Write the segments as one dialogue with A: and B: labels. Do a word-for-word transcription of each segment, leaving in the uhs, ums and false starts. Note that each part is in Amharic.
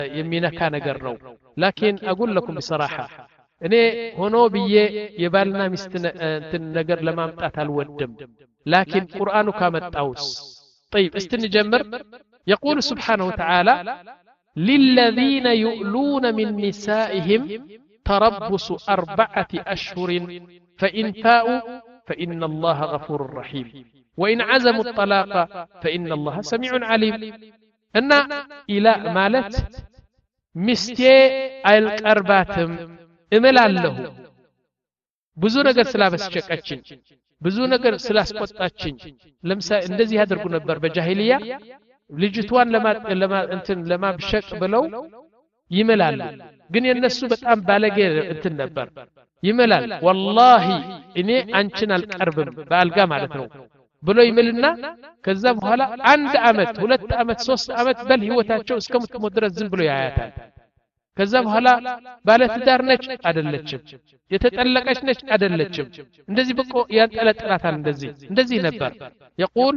A: የሚነካ ነገር ነው لكن اقول لكم بصراحه እኔ ሆኖ ብዬ የባልና ሚስት እንትን ነገር ለማምጣት አልወድም لكن ቁርአኑ ካመጣውስ طيب استنجمر يقول سبحانه وتعالى للذين يؤلون من نسائهم تربص أربعة أشهر فإن فاءوا فإن الله غفور رحيم وإن عزموا الطلاق فإن الله سميع عليم أن إلى مالت مستي القرباتم إمل الله ብዙ ነገር ስላበስጨቀችን ብዙ ነገር ስላስቆጣችን ለምሳሌ እንደዚህ ያደርጉ ነበር በጃሂልያ ልጅቷን ለማ እንትን ለማብሸቅ ብለው ይመላሉ ግን የነሱ በጣም ባለጌ እንትን ነበር ይመላል والله እኔ አንቺን አልቀርብም ባልጋ ማለት ነው ብሎ ይመልና ከዛ በኋላ አንድ አመት ሁለት አመት ሶስት አመት በል ህይወታቸው እስከምትሞት ድረስ ዝም ብሎ ያያታል ከዛ በኋላ ባለ ትዳር ነች አይደለችም የተጠለቀች ነች አይደለችም እንደዚህ በቆ ያንጠለጥላታል እንደዚህ እንደዚህ ነበር يقول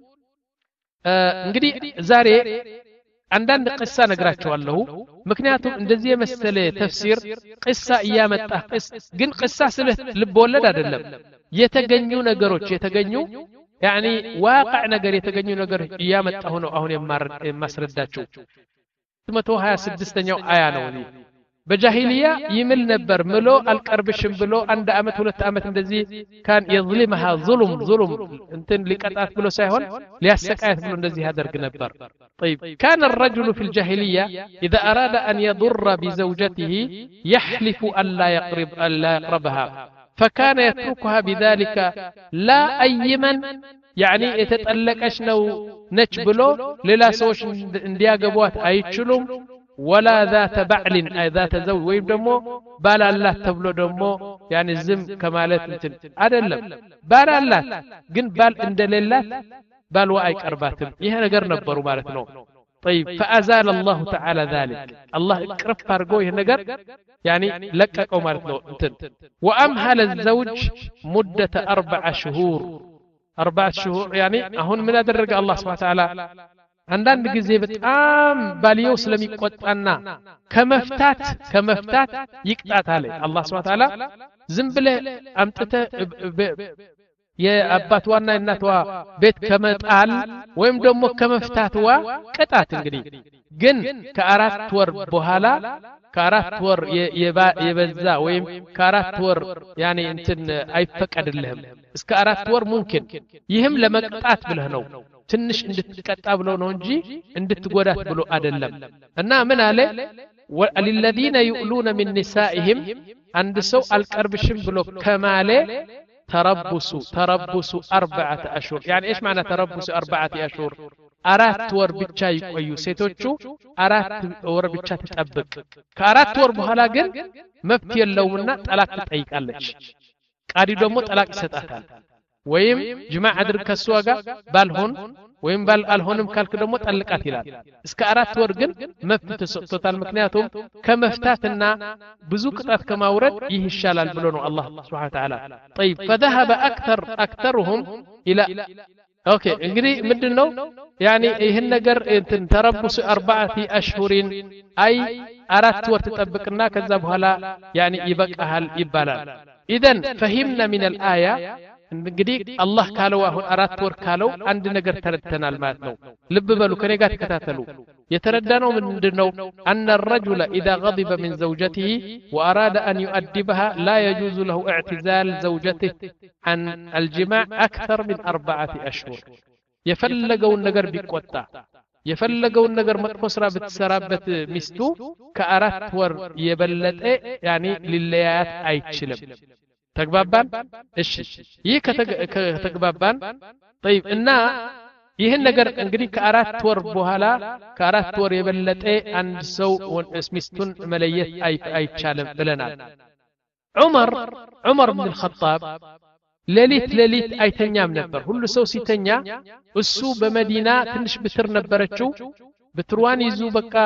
A: እንግዲህ ዛሬ አንዳንድ ቅሳ ነግራቸዋለሁ ምክንያቱም እንደዚህ የመሰለ ተፍሲር ቅሳ ያመጣ ቅስ ግን ቅሳ ስለ ልብ ወለድ አይደለም የተገኙ ነገሮች የተገኙ يعني واقع ነገር የተገኙ ነገር ያመጣሁ ነው አሁን የማስረዳቸው መቶ ሃያ ስድስተኛው አያ ነው ነው በጃሂልያ ይምል ነበር ምሎ አልቀርብሽም ብሎ አንድ አመት ሁለት አመት እንደዚህ ካን يظلمها ظلم ظلم እንትን ሊቀጣት ብሎ ሳይሆን ሊያሰቃያት ብሎ እንደዚህ ያደርግ ነበር طيب كان الرجل في الجاهليه اذا اراد ان يضر بزوجته يحلف الا يقرب الا يقربها فكان يتركها بذلك لا ايمن يعني يتطلقش ነው ነች ብሎ ሌላ ሰዎች እንዲያገቧት አይችሉም ولا ذات بعل اي ذات زوج ወይም ደግሞ ባል አላት ተብሎ ደግሞ يعني ዝም ከማለት እንትን አይደለም ባል አላት ግን ባል እንደሌላት ባልዋ አይቀርባትም ይሄ ነገር ነበሩ ማለት ነው طيب فازال الله تعالى ذلك الله اقرف አድርጎ ይሄ ነገር يعني ለቀቀው ማለት ነው እንትን وامهل الزوج مده اربع شهور اربع شهور يعني አሁን ምን አደረገ الله سبحانه وتعالى አንዳንድ ጊዜ በጣም ባልየው ስለሚቆጣና ከመፍታት ከመፍታት ይቅጣታል አላህ Subhanahu Wa Ta'ala ዝም ብለ አምጥተ የአባቷና እናቷ ቤት ከመጣል ወይም ደግሞ ከመፍታትዋ ቅጣት እንግዲህ ግን ከአራት ወር በኋላ ከአራት ወር የበዛ ወይም ከአራት ወር يعني እንትን አይፈቀድልህም እስከ አራት ወር ممكن ይህም ለመቅጣት ብለህ ነው ትንሽ እንድትቀጣ ብሎ ነው እንጂ እንድትጎዳት ብሎ አይደለም እና ምን አለ ወለልذين يؤلون من نسائهم عند ሰው አልቀርብሽም ብሎ ከማለ تربصوا تربصوا أربعة أشهر يعني إيش معنى تربصوا أربعة أشهر أرات ور ብቻ ይቆዩ ሴቶቹ አራት ወር ብቻ ተጠብቅ ከአራት ወር በኋላ ግን መብት የለውምና ጠላቅ ትጠይቃለች ቃዲ ደግሞ ጠላቅ ይሰጣታል ወይም ጅማዕ አድርግ ከሷ ጋር ባልሆን ወይም ባል አልሆንም ካልክ ደግሞ ጠልቃት ይላል እስከ አራት ወር ግን መብት ተሰጥቶታል ምክንያቱም ከመፍታትና ብዙ ቅጣት ከማውረድ ይህ ይሻላል ብሎ ነው አላህ Subhanahu Wa Ta'ala طيب فذهب اكثر اكثرهم الى اوكي እንግዲህ ምንድነው يعني ይሄን ነገር እንትን ተረብሱ አርባዓቲ አሽሁሪን አይ አራት ወር ተጠብቅና ከዛ በኋላ يعني ይበቃሃል ይባላል اذا فهمنا من الايه እንግዲህ አላህ ካለው አሁን አራት ወር ካለው አንድ ነገር ተረድተናል ማለት ነው ልብ በሉ ከኔ ጋር ተከታተሉ የተረዳነው ምንድነው ان الرجل اذا غضب من زوجته واراد ان يؤدبها لا يجوز له اعتزال زوجته عن الجماع اكثر من اربعه اشهر የፈለገውን ነገር ቢቆጣ የፈለገውን ነገር መጥፎ ስራ ብትሰራበት ሚስቱ ከአራት ወር የበለጠ يعني ሊለያያት አይችልም ተግባባን እሺ ይህ ከተግባባን طيب እና ይሄን ነገር እንግዲህ ከአራት ወር በኋላ ከአራት ወር የበለጠ አንድ ሰው ሚስቱን መለየት አይቻልም ብለናል ዑመር ዑመር ኢብኑ አልኸጣብ ሌሊት ሌሊት አይተኛም ነበር ሁሉ ሰው ሲተኛ እሱ በመዲና ትንሽ ብትር ነበረችው بتروان يزو بقى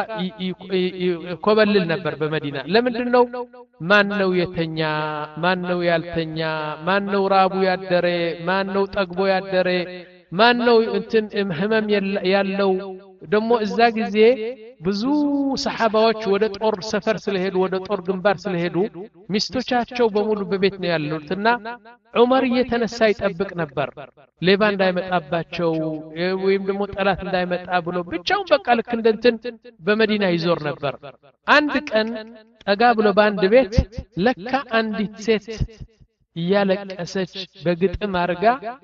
A: يكوبلل نبر بمدينة لمندنو مانو يتنيا مانو يالتنيا مانو رابو يادري مانو تقبو يادري مانو انتن همم يالو ደሞ እዛ ጊዜ ብዙ ሰሃባዎች ወደ ጦር ሰፈር ስለሄዱ ወደ ጦር ግንባር ስለሄዱ ሚስቶቻቸው በሙሉ በቤት ነው ያሉትና ዑመር እየተነሳ ይጠብቅ ነበር ሌባ እንዳይመጣባቸው ወይም ደሞ ጠላት እንዳይመጣ ብሎ ብቻውን በቃ ልክ እንደንትን በመዲና ይዞር ነበር አንድ ቀን ጠጋ ብሎ ባንድ ቤት ለካ አንዲት ሴት እያለቀሰች በግጥም አርጋ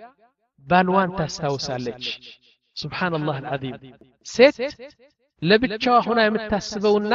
A: ባልዋን ታስታውሳለች ሱብሃንአላህ አልዓዚም ሴት ለብቻዋ ሆና የምታስበውና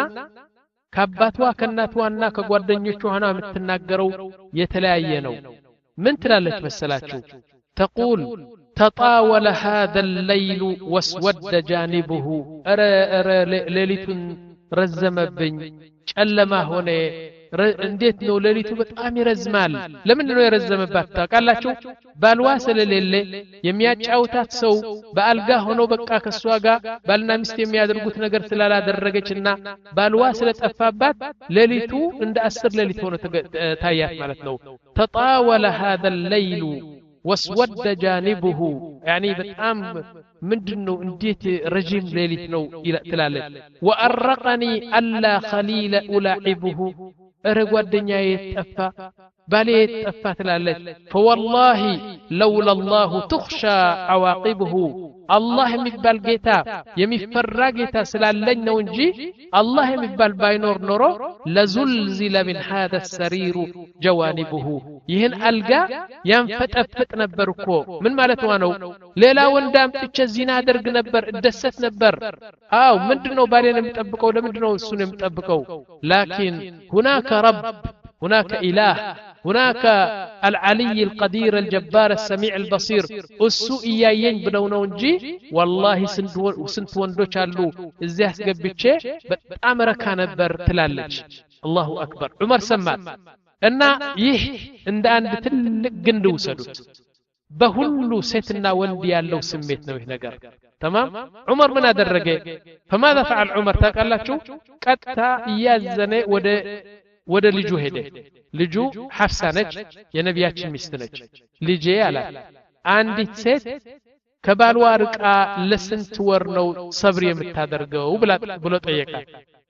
A: ከአባቷ ከእናቷና ከጓደኞቿ ሆና የምትናገረው የተለያየ ነው ምን ትላለች መሰላችሁ تقول تطاول هذا الليل واسود جانبه ኧረ ኧረ ሌሊቱን ረዘመብኝ ጨለማ ሆነ እንዴት ነው ሌሊቱ በጣም ይረዝማል ለምን ነው የረዘመባት ታውቃላችሁ ባልዋ ስለሌለ የሚያጫውታት ሰው በአልጋ ሆኖ በቃ ከሷ ጋር ባልና ሚስት የሚያደርጉት ነገር ስላላደረገችና ባልዋ ስለጠፋባት ሌሊቱ እንደ አስር ሌሊት ሆነ ታያት ማለት ነው تطاول هذا الليل واسود جانبه يعني በጣም ምንድነው እንዴት ረጅም ሌሊት ነው ትላለች وأرقني ألا خليل ألاعبه أرغوادنيا يتفا بالي يتفا تلالت فوالله لولا الله تخشى عواقبه الله يمبال جيتا يمفرا جيتا سلالن ነው እንጂ الله يمبال باينور ኖሮ لزلزل من هذا السرير جوانبه ይህን አልጋ ያንፈጠፍጥ ነበርኮ ምን ማለት ነው ሌላ ወንዳም ጥቼ ዚና አደርግ ነበር እደሰት ነበር አው ምንድነው ባሌን የምጠብቀው ለምንድነው እሱን የምጠብቀው لكن هناك رب هناك إله هناك العلي القدير الجبار السميع البصير السوء ياين بنونو እንጂ والله ስንት ወንዶች አሉ እዚህ አስገብቼ በጣም ረካ ነበር ትላለች الله اكبر ዑመር ሰማት እና ይህ እንደ አንድ ትልቅ ግንድ ወሰዱት በሁሉ ሴትና ወንድ ያለው ስሜት ነው ይህ ነገር تمام ዑመር ምን አደረገ فماذا فعل عمر ታውቃላችሁ ቀጥታ ያዘነ ወደ ወደ ልጁ ሄደ ልጁ ሐፍሳ ነች የነቢያችን ሚስት ነች ልጄ አላት አንዲት ሴት ከባልዋ ርቃ ለስንት ወር ነው ሰብር የምታደርገው ብሎ ጠየቃት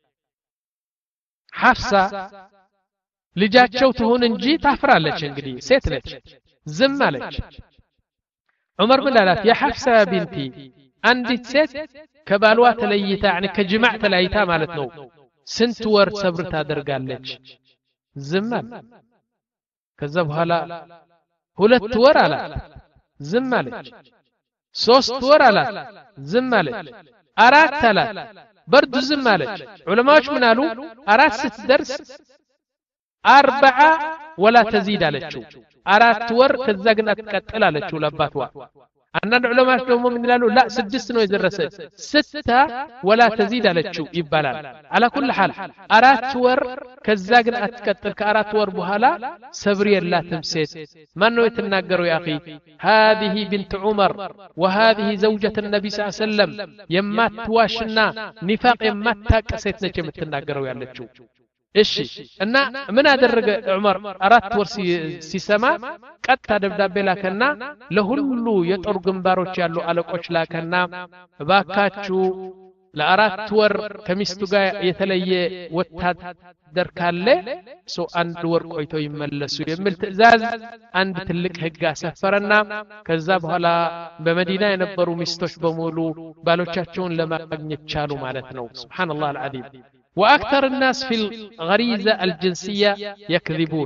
A: ሐፍሳ ልጃቸው ትሁን እንጂ ታፍራለች እንግዲህ ሴት ነች ዝም አለች ዑመር ምን አላት ያ ሐፍሳ ቢንቲ አንዲት ሴት ከባልዋ ተለይታ يعني ከጅማዕ ተለይታ ማለት ነው ስንት ወር ሰብር ታደርጋለች ዝም አለ ከዛ በኋላ ሁለት ወር አላት ዝም አለች ሶስት ወር አላት ዝም አለች አራት አላት برد ዝም አለች ዑለማዎች ምን አሉ አራት ስትደርስ አርባዓ ولا تزيد አለችው አራት ወር ከዛ ግን አትቀጥል አለችው ለአባቷ አንዳንድ ዑለማዎች ደግሞ ምን ይላሉ لا ስድስት ነው የደረሰች ስታ ولا تزيد አለችው ይባላል على كل حال አራት ወር ከዛ ግን አትቀጥል ከአራት ወር በኋላ ሰብር የላትም ሴት ማን ነው የተናገረው ያ اخي هذه بنت عمر وهذه زوجة النبي صلى الله عليه وسلم የማትዋሽና ኒፋቅ የማታቀሰት ነች የምትናገረው ያለችው እሺ እና ምን አደረገ ዑመር አራት ወር ሲሰማ ቀጥታ ደብዳቤ ላከና ለሁሉ የጦር ግንባሮች ያሉ አለቆች ላከና ባካችሁ ለአራት ወር ከሚስቱ ጋር የተለየ ወታደር ካለ ሶ አንድ ወር ቆይቶ ይመለሱ የሚል ትዕዛዝ አንድ ትልቅ ህግ አሰፈረና ከዛ በኋላ በመዲና የነበሩ ሚስቶች በሙሉ ባሎቻቸውን ለማግኘት ቻሉ ማለት ነው ሱብሃንአላህ አልዓዚም واكثر الناس في الغريزه الجنسيه يكذبون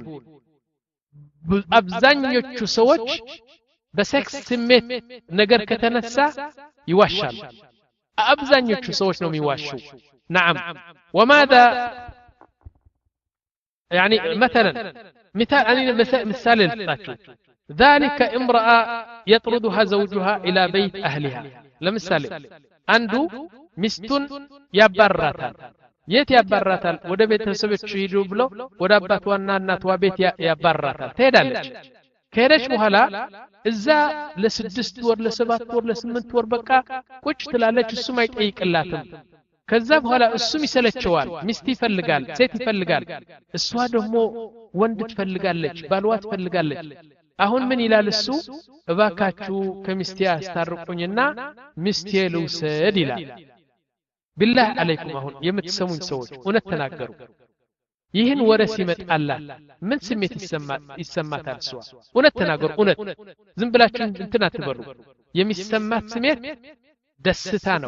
A: አብዛኞቹ ሰዎች በሴክስ ስሜት ነገር ከተነሳ ይዋሻሉ አብዛኞቹ ሰዎች ነው የሚዋሹ نعم وماذا يعني مثلا مثال انا مثال لطاችሁ ذلك امراه يطردها زوجها الى بيت اهلها ለምሳሌ አንዱ ሚስቱን ያባራታል የት ያባራታል ወደ ቤተሰቦቹ ሄዱ ብሎ ወደ አባቷና እናቷ ቤት ያባራታል ትሄዳለች ከሄደች በኋላ እዛ ለስድስት ወር ለሰባት ወር ለስምንት ወር በቃ ቁጭ ትላለች እሱም አይጠይቅላትም ከዛ በኋላ እሱም ይሰለቸዋል ሚስት ይፈልጋል ሴት ይፈልጋል እሷ ደግሞ ወንድ ትፈልጋለች ባልዋ ትፈልጋለች አሁን ምን ይላል እሱ እባካችሁ ከሚስቴ አስታርቁኝና ሚስቴ ልውሰድ ይላል بالله عليكم አሁን የምትሰሙኝ ሰዎች እውነት ተናገሩ ይህን ወረ ሲመጣላት ምን ስሜት ይሰማት ይሰማታል እሷ እውነት ተናገሩ እውነት ዝም ብላችሁ እንትን አትበሩ የሚሰማት ስሜት ደስታ ነው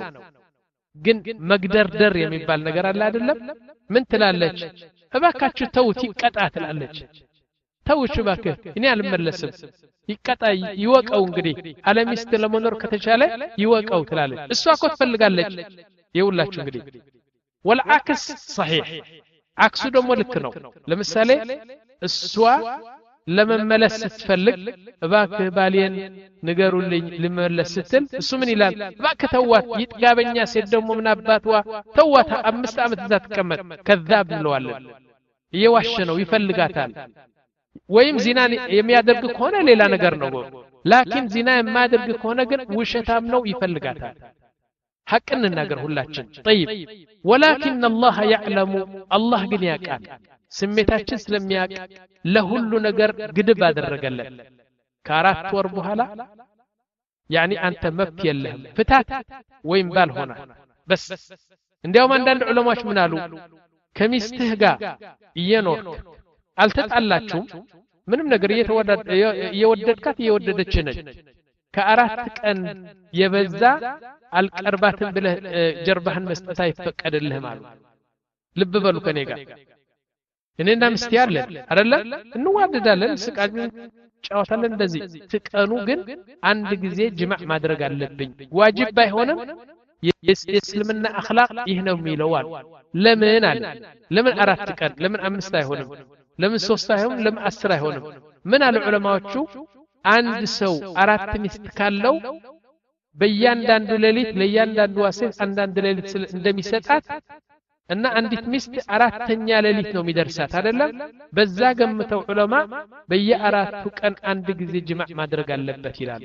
A: ግን መግደርደር የሚባል ነገር አለ አይደለም ምን ትላለች እባካችሁ ተውት ይቀጣ ትላለች ተውሽ እባክህ እኔ አልመለስም ይቀጣ ይወቀው እንግዲህ አለሚስት ለመኖር ከተቻለ ይወቀው ትላለች እሷ እኮ ትፈልጋለች ይውላችሁ እንግዲህ والعكس صحيح عكሱ ደግሞ ልክ ነው ለምሳሌ እሷ ለመመለስ ስትፈልግ እባክህ ባሊየን ንገሩልኝ ልመለስ ስትል እሱ ምን ይላል እባክህ ተዋት ይጥጋበኛ ሴት ደግሞ ምን አባቷ ተዋት አምስት ዓመት እዛ ተቀመጥ ከذاب እንለዋለን እየዋሸ ነው ይፈልጋታል ወይም ዚና የሚያደርግ ከሆነ ሌላ ነገር ነው ላኪን ዚና የማያደርግ ከሆነ ግን ውሸታም ነው ይፈልጋታል حقن النجر هلاتشن طيب ولكن الله يعلم الله ግን ያቃል ስሜታችን ስለሚያቅ ለሁሉ ነገር ግድብ አደረገለን ከአራት ወር በኋላ يعني አንተ መብት የለህም ፍታት ወይም ባል ሆነ በስ እንዲያውም አንዳንድ ዑለማዎች ምን አሉ ከሚስትህ ጋር እየኖርክ አልተጣላችሁም ምንም ነገር እየወደድካት እየወደደች ነች ከአራት ቀን የበዛ አልቀርባትም ብለህ ጀርባህን መስጠት አይፈቀድልህም አሉ ልብ በሉ ከኔ ጋር እኔና ምስቲ ያለን አይደለ እንዋደዳለን ስቃጅን ጫወታለን እንደዚህ ትቀኑ ግን አንድ ጊዜ ጅማዕ ማድረግ አለብኝ ዋጅብ ባይሆንም የእስልምና አኽላቅ ይህ ነው የሚለው አሉ ለምን አለ ለምን አራት ቀን ለምን አምስት አይሆንም ለምን ሶስት አይሆንም ለምን አስር አይሆንም ምን አሉ ዑለማዎቹ አንድ ሰው አራት ሚስት ካለው በእያንዳንዱ ሌሊት ለእያንዳንዱ ሴት አንዳንድ ሌሊት እንደሚሰጣት እና አንዲት ሚስት አራተኛ ሌሊት ነው የሚደርሳት አይደለም በዛ ገምተው ዑለማ በየአራቱ ቀን አንድ ጊዜ ጅማዕ ማድረግ አለበት ይላል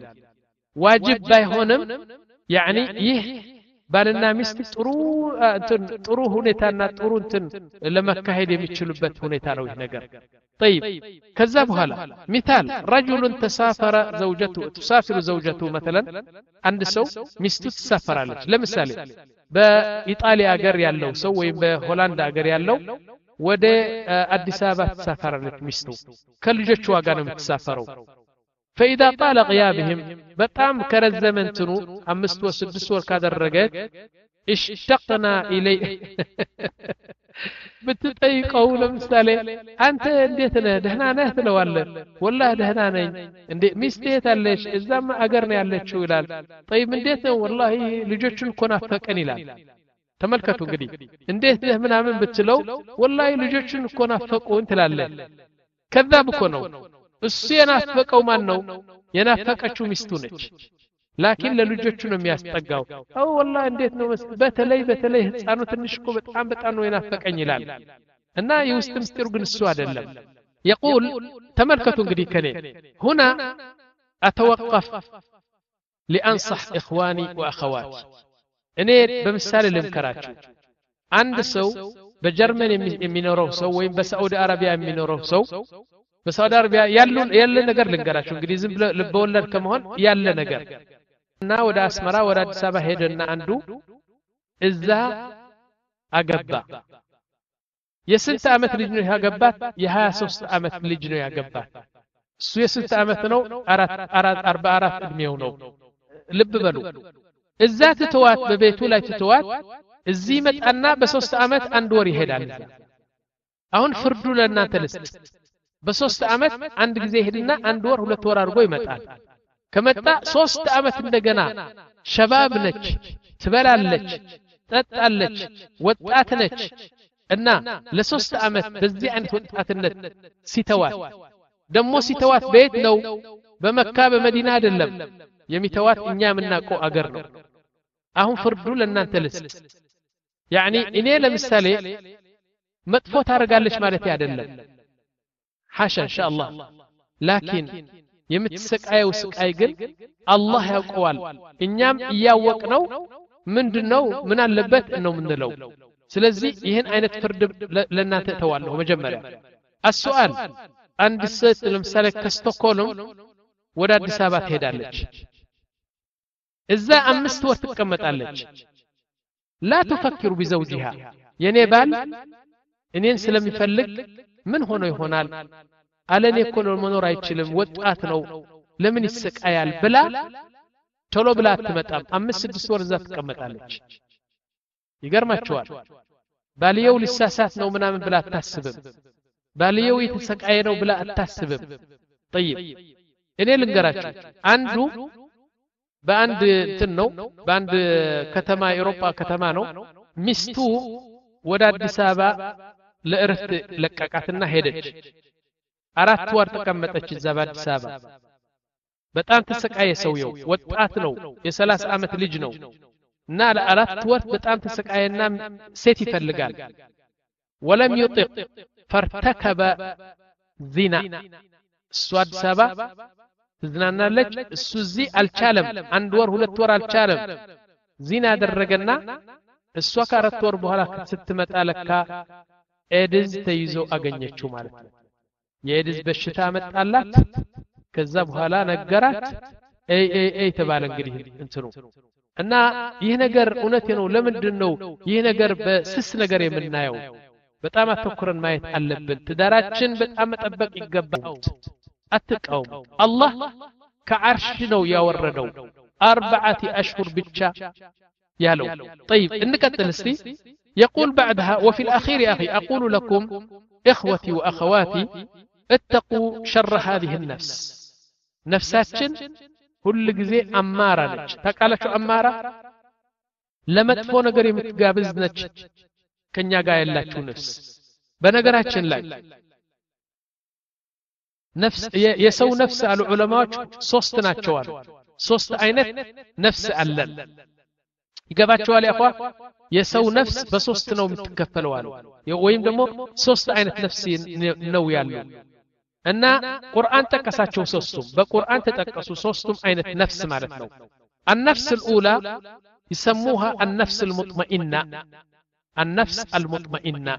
A: ዋጅብ ባይሆንም يعني ይህ ባልና ሚስት ጥሩ እንትን ጥሩ ሁኔታና ጥሩ እንትን ለመካሄድ የሚችሉበት ሁኔታ ነው ይህ ነገር طيب كذا بحالا مثال رجل تسافر زوجته تسافر زوجته مثلا عند سو مستو تسافرالች ለምሳሌ በኢጣሊያ ሀገር ያለው ሰው ወይ በሆላንድ ሀገር ያለው ወደ አዲስ አበባ ተሳፈራለች ሚስቱ ከልጆቿ ጋር ነው የምትሳፈረው فإذا طال غيابهم በጣም ከረዘመንትኑ አምስት ወር ስድስት ወር ካደረገች اشتقنا إليه بتطيقوا ለምሳሌ አንተ እንዴት ነህ ደህና ነህ ትለዋለህ والله ደህና ነኝ እንዴ ሚስቴት አለሽ እዛም አገር ነው ያለችው ይላል طيب እንዴት ነው والله ልጆቹን እኮ ናፈቀን ይላል ተመልከቱ እንግዲህ እንዴት ነህ ምናምን ብትለው والله ልጆቹን እኮ ናፈቁን ትላለህ ከذاب እኮ ነው እሱ የናፈቀው ማን ነው የናፈቀችው ሚስቱ ነች لكن ለልጆቹ ነው የሚያስጠጋው አው والله እንዴት ነው በተለይ በተለይ ህፃኑ ትንሽ እኮ በጣም በጣም ነው የናፈቀኝ ይላል እና የውስጥ ምስጢሩ ግን እሱ አይደለም يقول ተመልከቱ እንግዲህ ከኔ هنا اتوقف لانصح اخواني واخواتي እኔ በምሳሌ ልምከራችሁ አንድ ሰው በጀርመን የሚኖረው ሰው ወይም በሳዑዲ አረቢያ የሚኖረው ሰው በሳዑዲ አረቢያ ያሉ ያለ ነገር ልንገራችሁ እንግዲህ ዝም ልበወለድ ከመሆን ያለ ነገር እና ወደ አስመራ ወደ አዲስ አበባ ሄደና አንዱ እዛ አገባ የስንት ዓመት ልጅ ነው ያገባት የ23 ዓመት ልጅ ነው ያገባት እሱ የስንት ዓመት ነው አርባ አራት እድሜው ነው ልብ በሉ እዛ ትተዋት በቤቱ ላይ ትተዋት እዚህ መጣና በ3 ዓመት አንድ ወር ይሄዳል አሁን ፍርዱ ለእናንተ ልስጥ በ3 ዓመት አንድ ጊዜ ሄድና አንድ ወር ሁለት ወር አድርጎ ይመጣል ከመጣ ሶስት ዓመት እንደገና ሸባብ ነች ትበላለች ጠጣለች ወጣት ነች እና ለሶስት ዓመት በዚህ አይነት ወጣትነት ሲተዋት ደሞ ሲተዋት ቤት ነው በመካ በመዲና አይደለም የሚተዋት እኛ የምናውቀው አገር ነው አሁን ፍርዱ ለእናንተ ልስጥ يعني እኔ ለምሳሌ መጥፎ ታረጋለች ማለት አይደለም حاشا ان شاء الله لكن የምትሰቃየው ስቃይ ግን አላህ ያውቀዋል እኛም ያወቅነው ምንድነው ምን አለበት ነው ምንለው ስለዚህ ይሄን አይነት ፍርድ ለእናንተ ተዋለሁ መጀመሪያ السؤال አንድ ሴት ለምሳሌ ከስቶኮልም ወደ አዲስ አበባ ትሄዳለች እዛ አምስት ወር ትቀመጣለች لا تفكر بزوجها የኔ ባል እኔን ስለሚፈልግ ምን ሆኖ ይሆናል አለኔ እኮ መኖር አይችልም ወጣት ነው ለምን ይስቃያል ብላ ቶሎ ብላ አትመጣም አምስት ስድስት ወር እዛ ትቀመጣለች ይገርማችኋል ባልየው ሊሳሳት ነው ምናምን ብላ አታስብም ባልየው የተሰቃየ ነው ብላ አታስብም طيب እኔ ልንገራችሁ አንዱ በአንድ እንትን ነው በአንድ ከተማ አውሮፓ ከተማ ነው ሚስቱ ወደ አዲስ አበባ ለእረፍት ለቀቃትና ሄደች አራት ወር ተቀመጠች እዛ በአዲስ አበባ በጣም ተሰቃየ ሰውየው ወጣት ነው የ30 አመት ልጅ ነው እና ለአራት ወር በጣም ተሰቃየና ሴት ይፈልጋል ولم يطق فارتكب زنا እሱ አዲስ አበባ ትዝናናለች እሱ እዚህ አልቻለም አንድ ወር ሁለት ወር አልቻለም ዚና አደረገና እሷ ከአራት ወር በኋላ ስትመጣ ለካ ኤድዝ ተይዞ አገኘችው ማለት ነው የኤድዝ በሽታ መጣላት ከዛ በኋላ ነገራት አይ አይ አይ ተባለ እንግዲህ እንትኑ እና ይህ ነገር እውነቴ ነው ለምንድን ነው ይህ ነገር በስስ ነገር የምናየው በጣም አተኩረን ማየት አለብን ትዳራችን በጣም መጠበቅ ይገባል አትቀውም አላህ ከዓርሽ ነው ያወረደው አርባዓት አሽሁር ብቻ يالو طيب انقتل استي يقول بعدها وفي الأخير يا أخي أقول لكم إخوتي وأخواتي اتقوا شر هذه النفس نفساتشن كل جزء أمارة نج تقال شو أمارة لما تفون قريم تقابز نج كن يقايل لا شو نفس بنقراتشن لا نفس يسو نفس على العلماء صوستنا شوال صوست عينت نفس ألل ይገባቸዋል ያኳ የሰው ነፍስ በሶስት ነው የምትከፈለው አሉ ወይም ደግሞ ሶስት አይነት ነፍስ ነው ያለው እና ቁርአን ተቀሳቸው ሶስቱም በቁርአን ተጠቀሱ ሶስቱም አይነት ነፍስ ማለት ነው النفس الاولى يسموها النفس المطمئنه النفس المطمئنه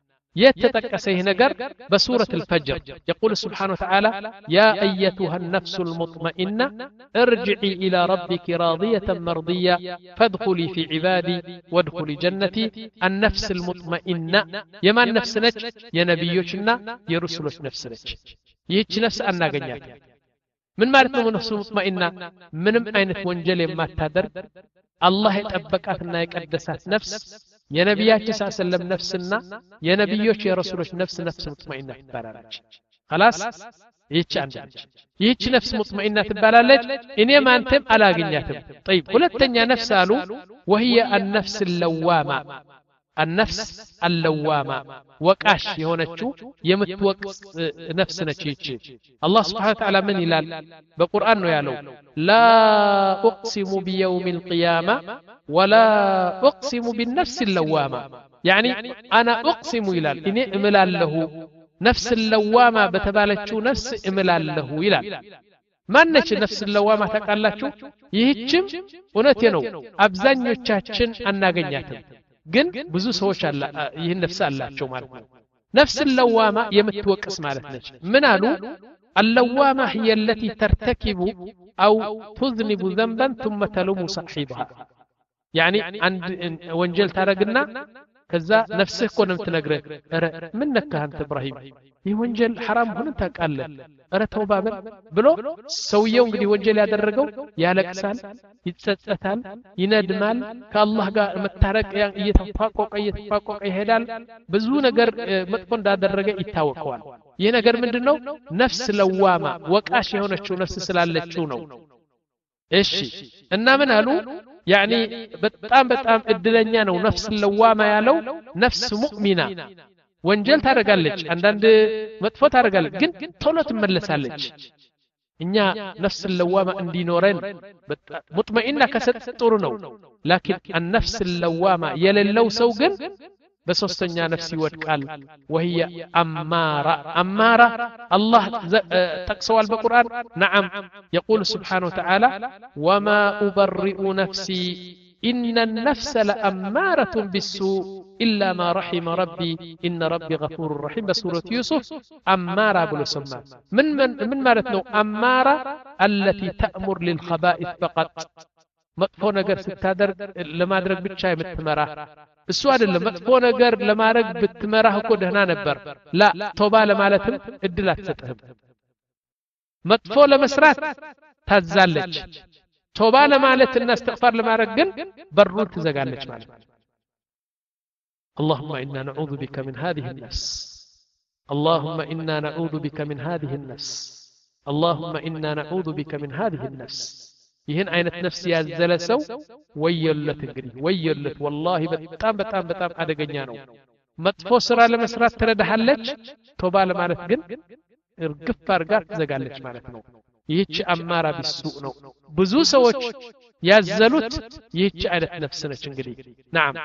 A: يتتكسه نجر بسورة الفجر يقول سبحانه وتعالى يا أيتها النفس المطمئنة ارجعي إلى ربك راضية مرضية فادخلي في عبادي وادخلي جنتي النفس المطمئنة يما النفس نج يا نبيوشنا يا رسولش نفس نج يهج نفس أنا غنيات من مالتنا من نفس مطمئنة من أين وانجل ما تدر الله يتأبكاتنا يقدسات نفس يا نبياتي صلى الله عليه وسلم نفسنا يا نبيوش يا رسولش نفس نفس مطمئنة تبالالج خلاص يهج عندك يهج نفس مطمئنة تبالالج إني ما أنتم على غنياتم طيب قلت يا نفس قالوا وهي النفس اللوامة النفس اللوامة وقاش يهونتشو يمتوق نفسنا تشيتشي الله سبحانه وتعالى من يلال بقرآن يالو لا أقسم بيوم القيامة ولا أقسم بالنفس اللوامة يعني أنا أقسم يلال إني إملال له نفس اللوامة بتبالتشو نفس إملال له يلال ما نش نفس اللوامة تقالتشو يهجم ونتينو أبزان يتشاتشن أنا غنياتم ግን ብዙ ሰዎች አላ ይሄን ነፍስ አላቸው ማለት ነው ነፍስ اللوامة የምትወቅስ ማለት ነች ምን አሉ اللوامة هي التي ترتكب أو تذنب ذنبا ثم تلوم صاحبها يعني عند وانجل تارقنا كذا نفسه كونم تنقره منك أنت إبراهيم ይህ ወንጀል حرام ሆነ ታቃለህ አረ ተውባ ብሎ ሰውየው እንግዲህ ወንጀል ያደረገው ያለቅሳል ይጸጸታል ይነድማል ከአላህ ጋር መታረቅ እየተፋቆቀ እየተፋቆቀ ይሄዳል ብዙ ነገር መጥፎ እንዳደረገ ይታወቀዋል ይህ ነገር ምንድነው ነፍስ ለዋማ ወቃሽ የሆነችው ነፍስ ስላለችው ነው እሺ እና ምን አሉ يعني በጣም በጣም እድለኛ ነው ነፍስ ለዋማ ያለው ነፍስ ሙእሚና ወንጀል ታረጋለች አንዳንድ መጥፎ ታረጋለች ግን ቶሎ ትመለሳለች እኛ ነፍስ ለዋማ እንዲኖረን ሙጥመኢና ከሰጥ ጥሩ ነው لكن النفس اللوامة የሌለው ሰው ግን በሶስተኛ ነፍስ ይወድቃል وهي أمارة أمارة الله تقسوال بالقرآن نعم يقول سبحانه وتعالى وما أبرئ نفسي إن النفس لأمارة بالسوء إلا ما رحم ربي إن ربي غفور رحيم بسورة يوسف أمارة بلسمة من من من مارتنا أمارة التي تأمر للخبائث فقط መጥፎ ነገር ስታደርግ ለማድረግ ብቻ የምትመራ እሱ አይደለም መጥፎ ነገር ለማድረግ ብትመራህ እኮ ደህና ነበር ላ ተውባ ለማለትም እድል አትሰጥህም መጥፎ ለመስራት ታዛለች ተውባ ለማለትና እስትግፋር ለማድረግ ግን በሩን ትዘጋለች ማለት اللهم إنا نعوذ بك من هذه النفس اللهم إنا نعوذ بك من هذه النفس اللهم إنا نعوذ بك من هذه النفس ይህን አይነት ነፍስ ያዘለ ሰው ወየለት እንግዲህ ወየለት والله በጣም በጣም በጣም አደገኛ ነው መጥፎ ስራ ለመስራት ትረዳሃለች ተውባ ለማለት ግን እርግፍ አርጋ ትዘጋለች ማለት ነው ይህች አማራ ቢሱእ ነው ብዙ ሰዎች ያዘሉት ይህች አይነት ነፍስ ነች እንግዲህ نعم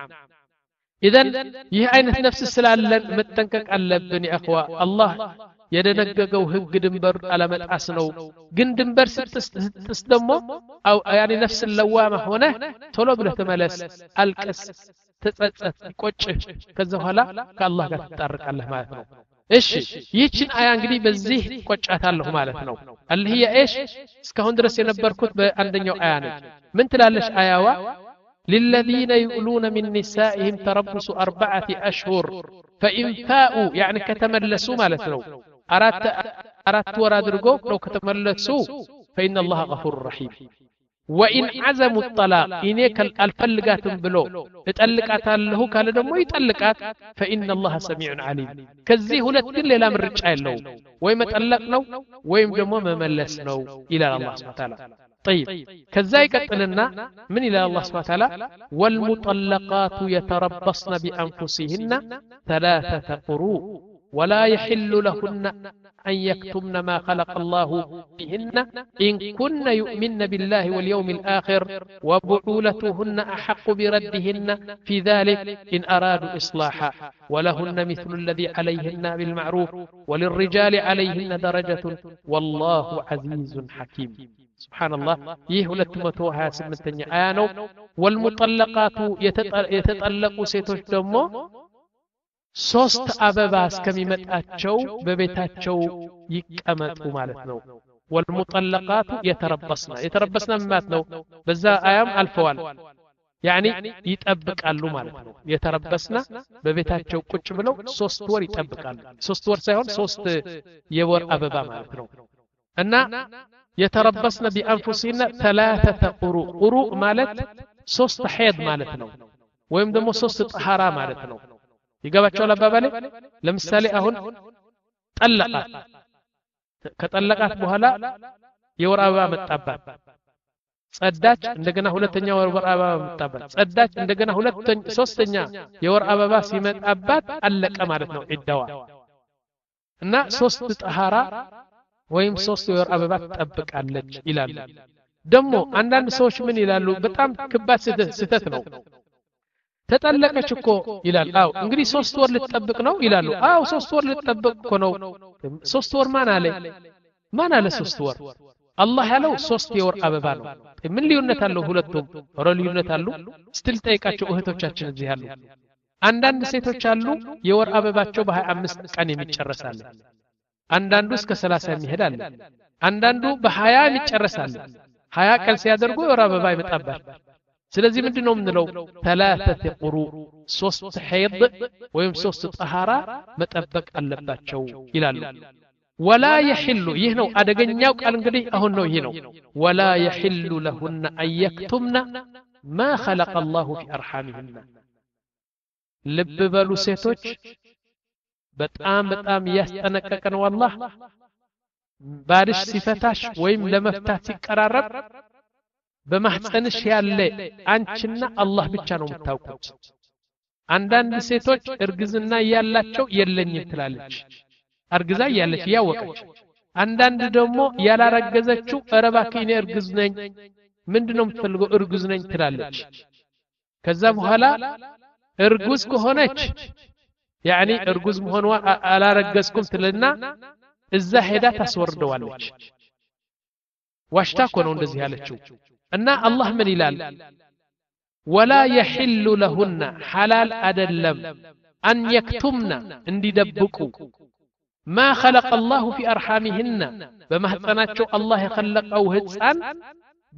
A: اذا ይህ አይነት ነፍስ ስላለን መጠንቀቅ አለብን يا اخوا الله የደነገገው ህግ ድንበር አለመጣስ ነው ግን ድንበር ስትጥስ ደግሞ አው ያኒ ነፍስ ለዋማ ሆነ ቶሎ ብለህ ተመለስ አልቀስ ተጸጸት ቆጭ ከዛ በኋላ ከአላህ ጋር ትጣርቃለህ ማለት ነው እሺ ይህችን አያ እንግዲህ በዚህ ቆጫታለሁ ማለት ነው አልህያ ايش እስካሁን ድረስ የነበርኩት በአንደኛው አያ ነው ምን ትላለሽ አያዋ للذين يؤلون من نسائهم تربص أربعة أشهر فإن فاءوا يعني كتملسوا مالتنو أردت أردت ورادرقو لو كتملسوا فإن الله غفور رحيم وإن عزموا الطلاق إنيك الفلقات بلو اتألقات له قال دمو يتألقات فإن الله سميع عليم كزيه لتن للا من رجال له ويم تألقنو ويم دمو مملسنو إلى الله سبحانه وتعالى طيب كذلك قلنا من إلى الله سبحانه وتعالى والمطلقات يتربصن بأنفسهن ثلاثة قروء ولا يحل لهن أن يكتمن ما خلق الله بهن إن كن يؤمن بالله واليوم الآخر وبعولتهن أحق بردهن في ذلك إن أرادوا إصلاحا ولهن مثل الذي عليهن بالمعروف وللرجال عليهن درجة والله عزيز حكيم سبحان الله يهلت متوها سمتني آيانو والمطلقات يتطلقوا سيتوش دمو ሶስት አበባ እስከሚመጣቸው በቤታቸው ይቀመጡ ማለት ነው والمطلقات يتربصن يتربصن ማለት ነው በዛ አያም አልፈዋል يعني ይጠብቃሉ ማለት ነው የተረበስና በቤታቸው ቁጭ ብለው ሶስት ወር ይጠብቃሉ ሶስት ወር ሳይሆን ሶስት የወር አበባ ማለት ነው እና የተረበስና بانفسهن ثلاثه قروء قروء ማለት ሶስት ሐይድ ማለት ነው ወይም ደግሞ ሶስት ጠሃራ ማለት ነው ይገባቸዋል አባባሌ ለምሳሌ አሁን ጠለቃት ከጠለቃት በኋላ የወር አበባ መጣባት ጸዳች እንደገና ሁለተኛ የወር አበባ መጣባት ጸዳች እንደገና ሁለተኛ ሶስተኛ የወር አበባ ሲመጣባት አለቀ ማለት ነው ዒዳዋ እና ሶስት ጠሃራ ወይም ሶስት የወር አበባ ተጠብቃለች ይላሉ ደግሞ አንዳንድ ሰዎች ምን ይላሉ በጣም ከባድ ስህተት ነው ተጠለቀች እኮ ይላል አው እንግዲህ ሶስት ወር ልትጠብቅ ነው ይላሉ አው ሶስት ወር ልትጠብቅ እኮ ነው ሶስት ወር ማን አለ ማን አለ ሶስት ወር አላህ ያለው ሶስት የወር አበባ ነው ምን ልዩነት አለው ሁለቱም ኧረ ልዩነት አለው ስትል ጠይቃቸው እህቶቻችን እዚህ ያሉ አንዳንድ ሴቶች አሉ የወር አበባቸው በ25 ቀን የሚጨረሳል አንዳንዱ እስከ ሰላሳ የሚሄድ አለ አንዳንዱ በ20 የሚጨረሳል ሀያ ቀን ሲያደርጉ የወር አበባ ይመጣባል ስለዚህ ምንድነው ምንለው ثلاثه قروء ሶስት ሐይድ ወይም ሶስት ጠሃራ መጠበቅ አለባቸው ይላሉ ولا يحل ይህ ነው አደገኛው ቃል እንግዲህ አሁን ነው ይህ ነው ولا يحل لهن ان يكتمن ما خلق الله في ارحامهن ልብ በሉ ሴቶች በጣም በጣም ያስጠነቀቀን والله ባልሽ ሲፈታሽ ወይም ለመፍታት ሲቀራረብ በማህፀንሽ ያለ አንቺና አላህ ብቻ ነው የምታውቁት አንዳንድ ሴቶች እርግዝና ያላቸው የለኝም ትላለች አርግዛ ያለች ያወቀች አንዳንድ ደግሞ ያላረገዘችው እረባኪኔ እርግዝ ነኝ ምንድነው የምትፈልገው እርግዝ ነኝ ትላለች ከዛ በኋላ እርጉዝ ከሆነች يعني እርጉዝ መሆንዋ አላረገዝኩም ትልና እዛ ሄዳ ታስወርደዋለች ዋሽታ እኮ ነው እንደዚህ ያለችው እና አላህ ምን ይላል ولا يحل لهن حلال أدلم أن يكتمن اندي دبكو ما خلق الله في أرحامهن بمهتناتشو الله خلق أو هتسان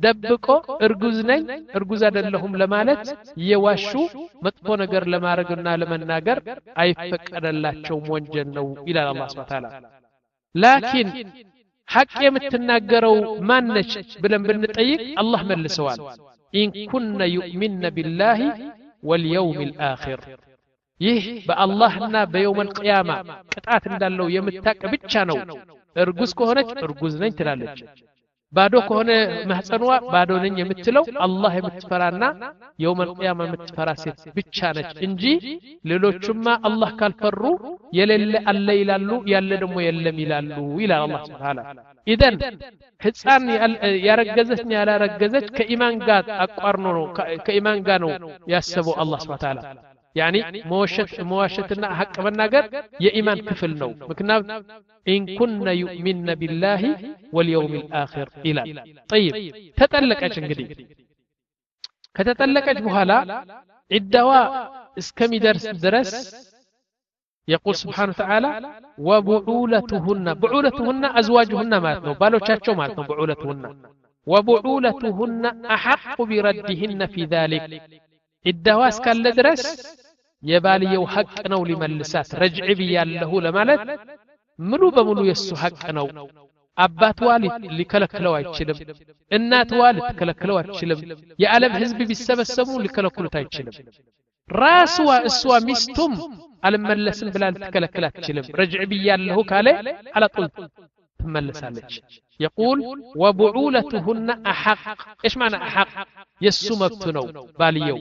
A: ደብቆ እርጉዝ ነኝ እርጉዝ አይደለሁም ለማለት የዋሹ መጥፎ ነገር ለማድረግና ለመናገር አይፈቀደላቸውም ወንጀል ነው ይላል አላህ ሱብሓነሁ ወተዓላ ላኪን ሐቅ የምትናገረው ማነች ብለን ብንጠይቅ አላህ መልሰዋል ኢን ኩነ ዩእሚነ ቢላሂ ወልየውሚል አኺር ይህ በአላህና በየውመል ቂያማ ቅጣት እንዳለው የምታውቅ ብቻ ነው እርጉዝ ከሆነች እርጉዝ ነኝ ትላለች ባዶ ከሆነ ማህፀኗ ባዶ ነኝ የምትለው አላህ የምትፈራና የውመል ቂያማ የምትፈራ ሴት ብቻ ነች እንጂ ሌሎቹማ አላህ ካልፈሩ የሌለ አለ ይላሉ ያለ ደግሞ የለም ይላሉ ይላል አላህ Subhanahu ኢደን ህፃን ያረገዘች ያላረገዘች ከኢማን ጋር አቋርኖ ነው ከኢማን ጋር ነው ያሰበው አላህ Subhanahu يعني مواشت مواشتنا حق مناجر يا إيمان كفل نو مكناب إن كنا يؤمن بالله واليوم الآخر إلى طيب تتلك أشن قدي كتتلك أجبهلا الدواء اسكمي درس درس يقول سبحانه وتعالى وبعولتهن بعولتهن أزواجهن ماتنو بالو تشاتشو ماتنو بعولتهن وبعولتهن أحق بردهن في ذلك الدواء اسكال درس يباليو حق نو لملسات رجع بياله لمالت منو بمنو يسو حق نو አባት ዋሊድ ሊከለክለው አይችልም እናት ዋሊድ ሊከለክለው አይችልም የዓለም ህዝብ ቢሰበሰቡ ሊከለክሉት አይችልም ራስዋ እሷ ሚስቱም አልመለስም ብላ ልትከለክል አትችልም ረጅዕ ብያለሁ ካለ على طول ትመለሳለች يقول وبعولتهن احق ايش معنى احق يسو مبت ነው ባልየው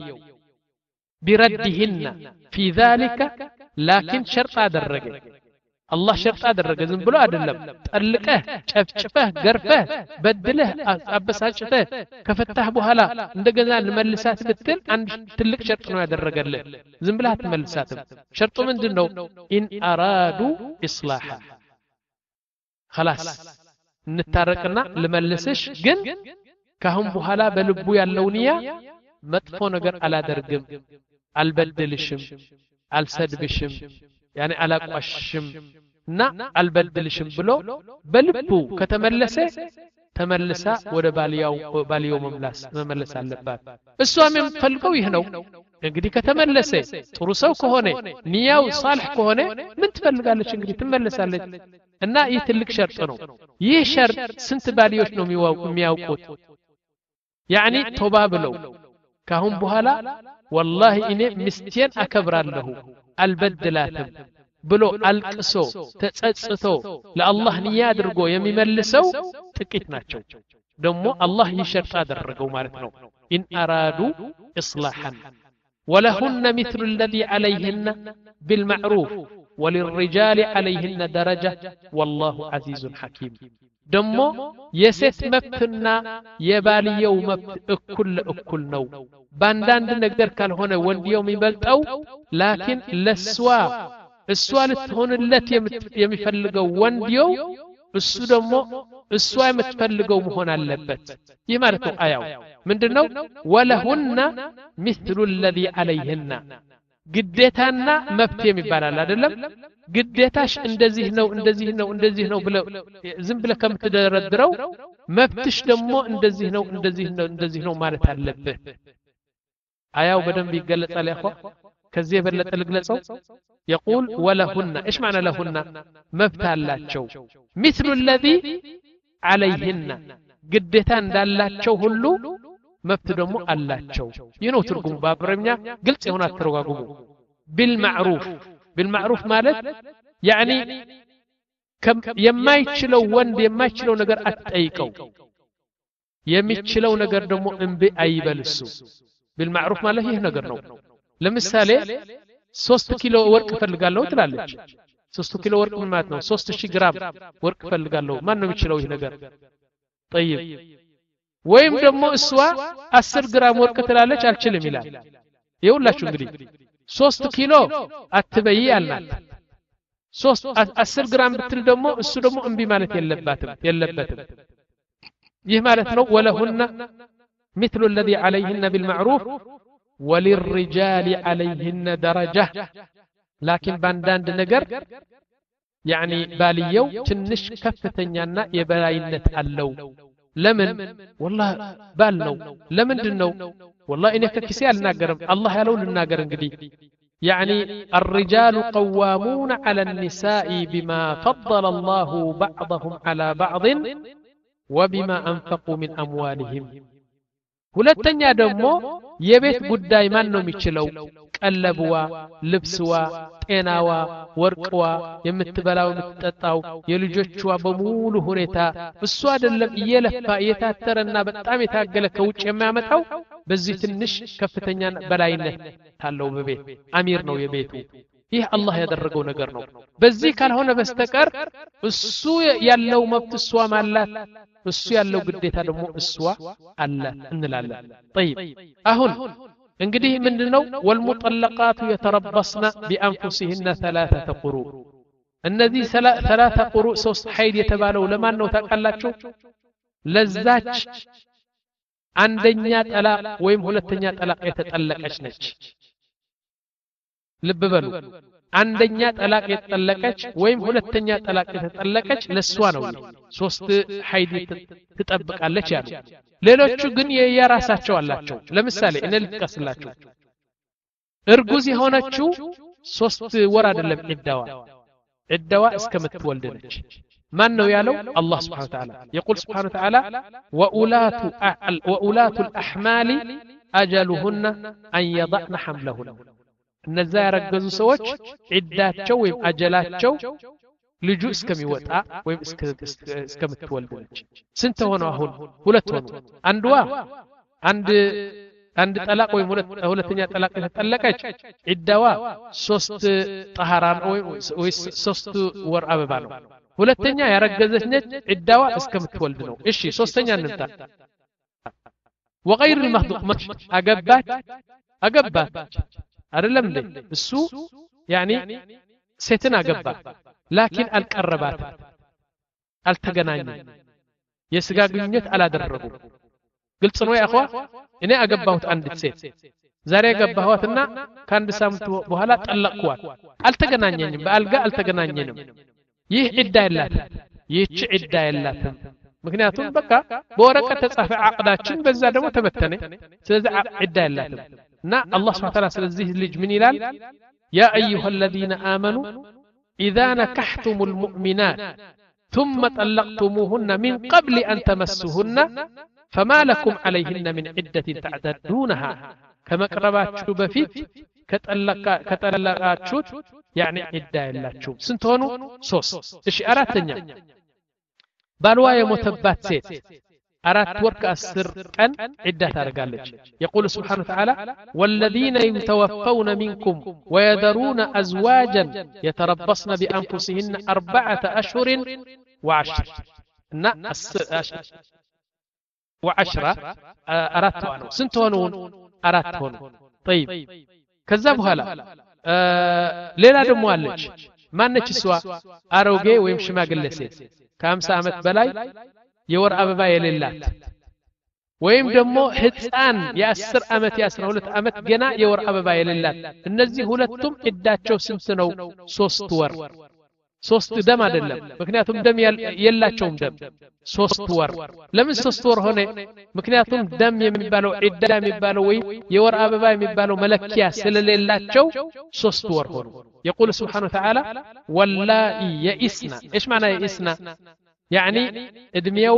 A: بردهن في ذلك لكن شرط አደረገ الله شرط አደረገ ዝም ብሎ አይደለም ጠልቀህ ጨፍጭፈህ ገርፈህ በድለህ አበሳጭተህ ከፈታህ በኋላ እንደገና ለመልሳት ብትል አንድ ትልቅ ሸርጥ ነው ያደረገልህ ዝም ብለህ አትመልሳትም ሸርጡ ምንድነው ኢን አራዱ ኢስላህ خلاص እንታረቅና ለመልስሽ ግን ካሁን በኋላ በልቡ ያለው ንያ መጥፎ ነገር አላደርግም አልበድልሽም አልሰድብሽም يعني على قشم نا البدلشم بلو بلبو كتملسه تملسا ወደ ባልያው ባልያው መምላስ መመለስ አለባት እሷም የምትፈልገው ይሄ ነው እንግዲህ ከተመለሰ ጥሩ ሰው ከሆነ ንያው صالح ከሆነ ምን ትፈልጋለች እንግዲህ ትመለሳለች እና ይህ ትልቅ ሸርጥ ነው ይህ ሸርጥ ስንት ባልዮች ነው የሚያውቁት يعني ቶባ ብለው ካሁን በኋላ والله እኔ ሚስቴን አከብራለሁ አልበድላትም ብሎ አልቅሶ ተጸጽቶ ለአላህ ንያ አድርጎ የሚመልሰው ጥቂት ናቸው ደግሞ አላህ ይሸርጥ አደረገው ማለት ነው ኢን አራዱ ኢስላሐን ولهن مثل الذي عليهن بالمعروف وللرجال عليهن درجة والله عزيز حكيم ደሞ የሴት መብትና የባልየው መብት እኩል እኩል ነው ባንዳንድ ነገር ካልሆነ ወንድየው የሚበልጠው ላኪን ለስዋ እሷ ልትሆንለት የሚፈልገው ወንድየው እሱ ደግሞ እሷ የምትፈልገው መሆን አለበት ይህ ማለት ነው አያው ምንድነው ወለሁና مثل الذي عليهن ግዴታና መብት የሚባላል አይደለም ግዴታሽ እንደዚህ ነው እንደዚህ ነው እንደዚህ ነው ብለ ዝም ብለ ከምትደረድረው መብትሽ ደግሞ እንደዚህ ነው እንደዚህ ነው እንደዚህ ነው ማለት አለበት አያው በደንብ ይገለጻል ያخوا ከዚህ የበለጠ ልግለጸው يقول ولهن ايش معنى لهن መብት አላቸው مثل الذي عليهن ግዴታ እንዳላቸው ሁሉ መብት ደግሞ አላቸው ይነው ትርጉሙ በአብረኛ ግልጽ የሆነ አተረጓጉሙ بالمعروف بالمعروف ማለት يعني የማይችለው ወንድ የማይችለው ነገር አትጠይቀው የሚችለው ነገር ደግሞ እንቢ አይበልሱ بالمعروف ማለት ይሄ ነገር ነው ለምሳሌ ሶስት ኪሎ ወርቅ ፈልጋለሁ ትላለች ሶስት ኪሎ ወርቅ ማለት ነው ሶስት ሺህ ግራም ወርቅ ፈልጋለሁ ማን ነው የሚችለው ይሄ ነገር طيب ወይም ደግሞ እሷ አስር ግራም ወርቅ ትላለች አልችልም ይላል ይውላችሁ እንግዲህ ሶስት ኪሎ አትበይ አልናት ሶስት አስር ግራም ብትል ደግሞ እሱ ደግሞ እንቢ ማለት የለባትም የለበትም ይህ ማለት ነው ወለሁና مثل الذي عليهن بالمعروف وللرجال عليهن درجة لكن بانداند ነገር يعني باليو ትንሽ ከፍተኛና የበላይነት አለው ለምን والله ባል ነው ለምንድን ነው والله እኔ ከኪሴ አልናገርም አላህ ያለው ልናገር እንግዲህ يعني الرجال قوامون على النساء بما فضل الله بعضهم على بعض وبما أنفقوا من أموالهم ሁለተኛ ደግሞ የቤት ጉዳይ ማን ነው የሚችለው ቀለብዋ ልብስዋ ጤናዋ ወርቅዋ የምትበላው የምትጠጣው የልጆቿ በሙሉ ሁኔታ እሱ አይደለም እየለፋ እየታተረና በጣም የታገለ ከውጭ የሚያመጣው በዚህ ትንሽ ከፍተኛ በላይነት ታለው በቤት አሚር ነው የቤቱ ይህ አላህ ያደረገው ነገር ነው በዚህ ካልሆነ በስተቀር እሱ ያለው መብት እሷ ማለት እሱ ያለው ግዴታ ደግሞ እሷ አለ እንላለን طيب አሁን እንግዲህ ምንድነው والمطلقات يتربصن بانفسهن ثلاثه قروء እነዚህ ثلاثه قروء ሶስት ሐይድ የተባለው ለማን ነው ታውቃላችሁ ለዛች አንደኛ ጠላቅ ወይም ሁለተኛ ጠላቅ የተጠለቀች ነች ልብ በሉ አንደኛ ጠላቅ የተጠለቀች ወይም ሁለተኛ ጠላቅ የተጠለቀች ለሷ ነው ሶስት ሐይድ ትጠብቃለች ያሉ ሌሎቹ ግን የራሳቸው አላቸው ለምሳሌ እኔ ልጥቀስላችሁ እርጉዝ የሆነችው ሶስት ወር አይደለም ዒዳዋ ዒዳዋ እስከምትወልድ ነች ማን ነው ያለው አላህ Subhanahu Wa Ta'ala يقول سبحانه وتعالى وأولات وأولات الأحمال أجلهن أن يضعن حملهن እነዛ ያረገዙ ሰዎች ዒዳቸው ወይም አጀላቸው ልጁ እስከሚወጣ ወይም እስከምትወልድ ነች ስንት ሆነ አሁን ሁለት ሆኑ አንዷ አንድ አንድ ጠላቅ ወይም ሁለተኛ ጠላቅ የተጠለቀች ዒዳዋ ሶስት ጠሃራን ወይ ሶስት ወር አበባ ነው ሁለተኛ ያረገዘች ነች ዒዳዋ እስከምትወልድ ነው እሺ ሶስተኛ እንምጣ وغير المخطوب አገባት አገባት አይደለም እንዴ እሱ يعني ሴትን አገባ ላኪን አልቀረባት አልተገናኙ የስጋ ግንኙነት አላደረጉ ግልጽ ነው ያخوا እኔ አገባሁት አንድ ሴት ዛሬ አገባሁትና ከአንድ ሳምንት በኋላ ጠለቅኳት አልተገናኘንም በአልጋ አልተገናኘንም ይህ ዒዳ የላትም ይህች ዒዳ የላትም ምክንያቱም በቃ በወረቀት ተጻፈ አቅዳችን በዛ ደግሞ ተበተነ ስለዚህ ዒዳ የላትም نا الله سبحانه وتعالى ስለዚህ ልጅ ምን ይላል يا ايها الذين امنوا اذا نكحتم المؤمنات ثم طلقتموهن من قبل ان تمسوهن فما لكم عليهن من عده تعتدونها كما قرباتችሁ በፊት ከጠለቃ ከጠለቃችሁት يعني ዒዳ የላችሁ ስንት ሆኑ ሶስት እሺ አራተኛ ባልዋ የሞተባት ሴት አራት ወር ከአስር ቀን ዒዳ ታደርጋለች يقول سبحانه وتعالى والذين يتوفون منكم ويذرون ازواجا يتربصن بانفسهن اربعه اشهر وعشر እና وعشرة አራት ሆነው ስንት ሆነውን አራት ሆኑ طيب ከዛ በኋላ ሌላ ደግሞ አለች ማነች እሷ አሮጌ ወይም ሽማግሌ ሴት ከ50 ዓመት በላይ የወር አበባ የሌላት ወይም ደግሞ ህፃን የ10 ዓመት የ12 ዓመት ገና የወር አበባ የሌላት እነዚህ ሁለቱም ዒዳቸው ስንት ነው ሶስት ወር ሶስት ደም አይደለም ምክንያቱም ደም የላቸውም ደም ሶስት ወር ለምን ሶስት ወር ሆነ ምክንያቱም ደም የሚባለው ዒዳ የሚባለው ወይ የወር አበባ የሚባለው መለኪያ ስለሌላቸው ሶስት ወር ሆኑ يقول سبحانه وتعالى واللائي يئسن ايش معنى يئسن يعني ادميو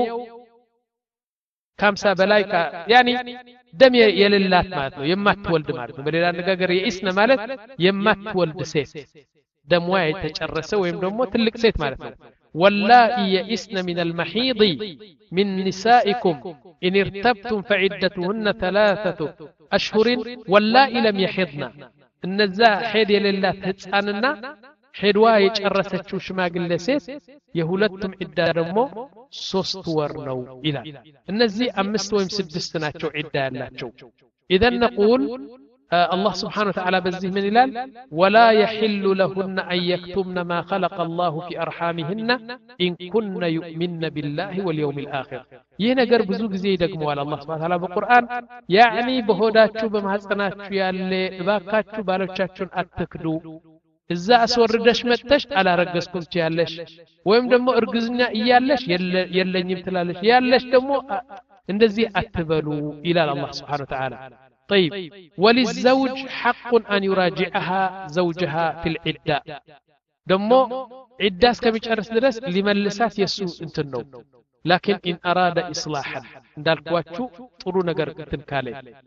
A: كامسا بلايكا يعني دم يللات ማለት ነው የማትወልድ ማለት ነው በሌላ አነጋገር የኢስነ ማለት የማትወልድ ሴት ደሟ የተጨረሰ ወይም ደግሞ ትልቅ ሴት ማለት ነው واللائي يئسن من المحيض من نسائكم إن ارتبتم فعدتهن ثلاثة أشهر واللائي لم يحضن እነዛ ሄድ የሌላት ህፃንና ሄድዋ የጨረሰችው ሽማግሌ ሴት የሁለቱም ዒዳ ደግሞ ሶስት ወር ነው ይላል እነዚህ አምስት ወይም ስድስት ናቸው ዒዳ ያላቸው اذا نقول الله سبحانه وتعالى بذيه من الال ولا يحل لهن أن يكتمن ما خلق الله في أرحامهن إن كن يؤمن بالله واليوم الآخر ينقر بزوج زي دقموا الله سبحانه وتعالى بالقرآن يعني بهوداتشو بمحسناتشو يالي باكاتشو بالوشاتشون أتكدو እዛ አስወርደሽ መጥተሽ አላረገዝኩም ትያለሽ ወይም ደግሞ እርግዝኛ እያለሽ የለኝም ትላለሽ ያለሽ ደግሞ እንደዚህ አትበሉ ይላል አላህ Subhanahu Wa Ta'ala طيب وللزوج حق أن يراجعها زوجها في العدة ደሞ عدة እስከሚጨርስ ድረስ ሊመልሳት የሱ እንትን ነው لكن إن أراد إصلاحا እንዳልኳችሁ ጥሩ ነገር እንትን ካለ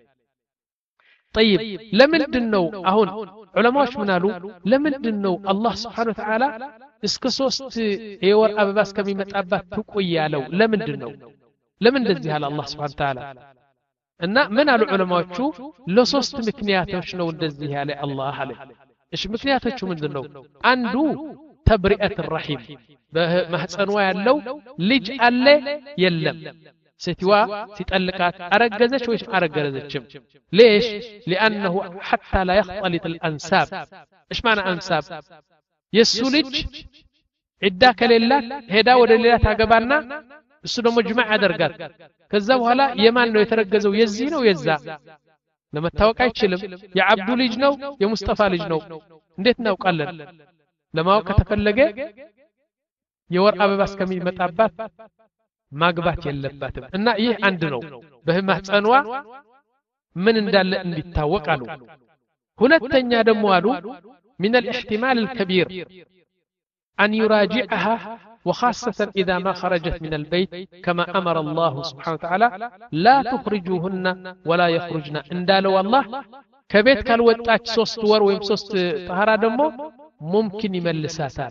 A: طيب ለምንድነው አሁን ዑለማዎች ምን አሉ ለምንድነው አላህ Subhanahu Wa Ta'ala እስከ ሶስት የወር አበባ እስከሚመጣባት ትቆያለው ለምንድነው ለምን እንደዚህ አለ አላህ Subhanahu Wa Ta'ala እና ምን አሉ ዑለማዎቹ ለሶስት ምክንያቶች ነው እንደዚህ ያለ አላህ አለ እሺ ምክንያቶቹ ምንድነው አንዱ ተብሪአት الرحيم በማህፀንዋ ያለው ልጅ አለ የለም ሴትዋ ሲጠልቃት አረገዘች ወይስ አረገዘችም ليش لانه حتى لا يختلط الانساب ايش معنى انساب የሱ ልጅ ዒዳ ከሌላት ሄዳ ወደ ሌላ ታገባና እሱ ደግሞ ጅማዕ ያደርጋል ከዛ በኋላ የማን ነው የተረገዘው የዚህ ነው የዛ ለመታወቅ አይችልም የአብዱ ልጅ ነው የሙስጠፋ ልጅ ነው እንዴት ነው ቃለን ለማወቅ ከተፈለገ የወር አበባ እስከሚመጣባት ማግባት የለባትም እና ይህ አንድ ነው በማህፀንዋ ምን እንዳለ እንዲታወቅ አሉ ሁለተኛ ደግሞ አሉ من الاحتمال الكبير أن يراجعها وخاصة إذا ما خرجت من البيت كما أمر الله سبحانه وتعالى لا تخرجوهن ولا يخرجن إن دالوا الله كبيت كالوتاج سوست ور ويم سوست طهارة دمو ممكن يملساتال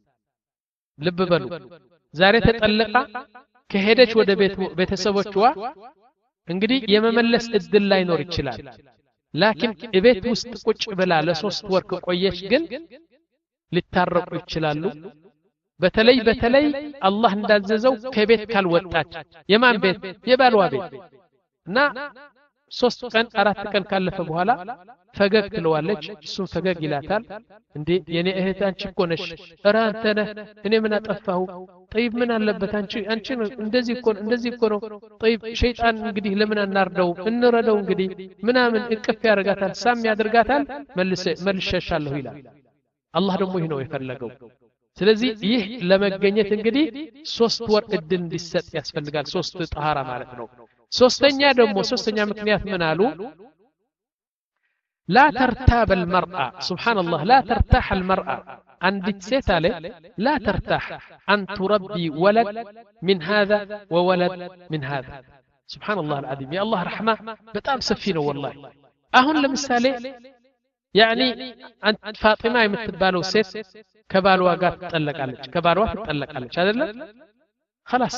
A: لب بلو زاري تطلقا كهدج ወደ ቤት ቤተሰቦቿ እንግዲህ የመመለስ እድል ላይ ኖር ይችላል ላኪን እቤት ውስጥ ቁጭ ብላ ለሶስት ወር ከቆየች ግን ሊታረቁ ይችላሉ በተለይ በተለይ አላህ እንዳዘዘው ከቤት ካልወጣች የማን ቤት የባልዋ ቤት እና ሶስት ቀን አራት ቀን ካለፈ በኋላ ፈገግ ትለዋለች እሱ ፈገግ ይላታል እንዴ የኔ እህት አንቺ እኮ ነሽ ኧረ አንተ ነህ እኔ ምን አጠፋሁ طيب ምን አለበት አንቺ አንቺ እንደዚህ እኮ እንደዚህ እኮ ነው طيب ሸይጣን እንግዲህ ለምን አናርደው እንረደው እንግዲህ ምናምን እቅፍ ያደርጋታል ሳም ያደርጋታል መልሰ መልሸሻለሁ ይላል አላህ ደግሞ ይሄ ነው የፈለገው ስለዚህ ይህ ለመገኘት እንግዲህ ሶስት ወር እድል እንዲሰጥ ያስፈልጋል ሶስት ጣሃራ ማለት ነው ሶስተኛ ደግሞ ሶስተኛ ምክንያት ምን አሉ لا ترتاب المرأة سبحان الله لا ترتاح المرأة عندك سيتالي لا ترتاح أن تربي ولد من هذا وولد من هذا سبحان الله العظيم يا الله رحمة بتام سفينه والله أهون لمثالي يعني أنت فاطمة يمتبالو سيت كبالوا قات تطلق عليك كبالوا تطلق عليك هذا لا خلاص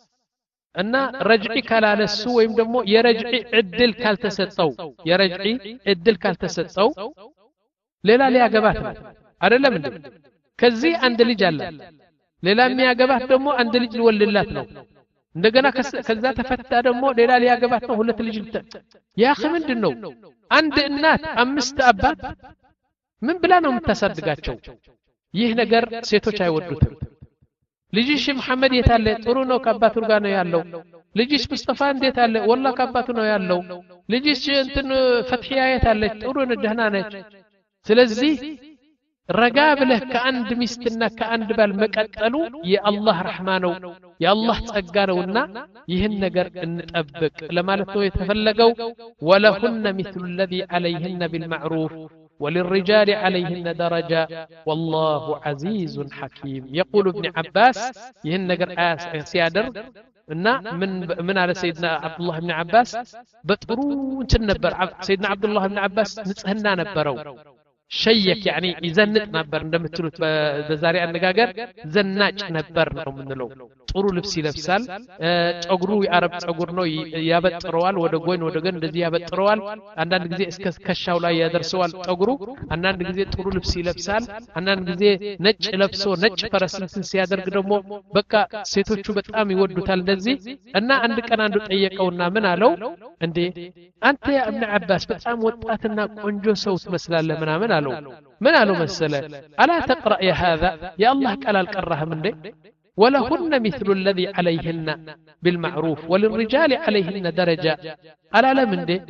A: እና ረጅዒ ካላለሱ ወይም ደግሞ የረጅዒ እድል ካልተሰጠው የረጅዒ እድል ካልተሰጠው ሌላ ሊያገባት ነው አይደለም እንዴ ከዚህ አንድ ልጅ አለ ሌላ የሚያገባት ደግሞ አንድ ልጅ ሊወልድላት ነው እንደገና ከዛ ተፈታ ደግሞ ሌላ ሊያገባት ነው ሁለት ልጅ ያ ምንድነው አንድ እናት አምስት አባት ምን ብላ ነው የምታሳድጋቸው ይህ ነገር ሴቶች አይወዱትም ልጅሽ መሐመድ የታለ ጥሩ ነው ከአባቱ ጋር ነው ያለው ልጅሽ ሙስጠፋ እንዴት አለ ወላ ከአባቱ ነው ያለው ልጅሽ እንትን ፈትሂያ የታለ ጥሩ ነው ደህና ነች ስለዚህ ረጋ ብለህ ከአንድ ሚስትና ከአንድ ባል መቀጠሉ የአላህ ረህማ ነው የአላህ ጸጋ ነውና ይህን ነገር እንጠብቅ ለማለት ነው የተፈለገው ወለሁነ مثل الذي عليهن بالمعروف وللرجال عليهن درجة والله عزيز حكيم يقول ابن عباس يهن نقر آية سيادر إن من من على سيدنا عبد الله بن عباس بطرون تنبر سيدنا عبد الله بن عباس نتهنا نبروا شيك يعني يزنط نبر عندما تلوت بزاري النجاجر زناج نبر من لو ጥሩ ልብስ ይለብሳል ጸጉሩ የአረብ ጸጉር ነው ያበጥረዋል ወደ ጎን ወደ ጎን እንደዚህ ያበጥረዋል አንዳንድ ጊዜ እስከ ከሻው ላይ ያደርሰዋል ጸጉሩ አንዳንድ ጊዜ ጥሩ ልብስ ይለብሳል አንዳንድ ጊዜ ነጭ ለብሶ ነጭ ፈረስን ሲያደርግ ደግሞ በቃ ሴቶቹ በጣም ይወዱታል እንደዚህ እና አንድ ቀን አንዱ ጠየቀውና ምን አለው እንዴ አንተ ያ ኢብኑ አባስ በጣም ወጣትና ቆንጆ ሰው ትመስላለህ ምናምን አለው ምን አለው መሰለ አላ ተقرأ يا هذا يا الله قال القراهم እንዴ ولهن مثل الذي عليهن بالمعروف وللرجال عليهن درجة ألا لمن دي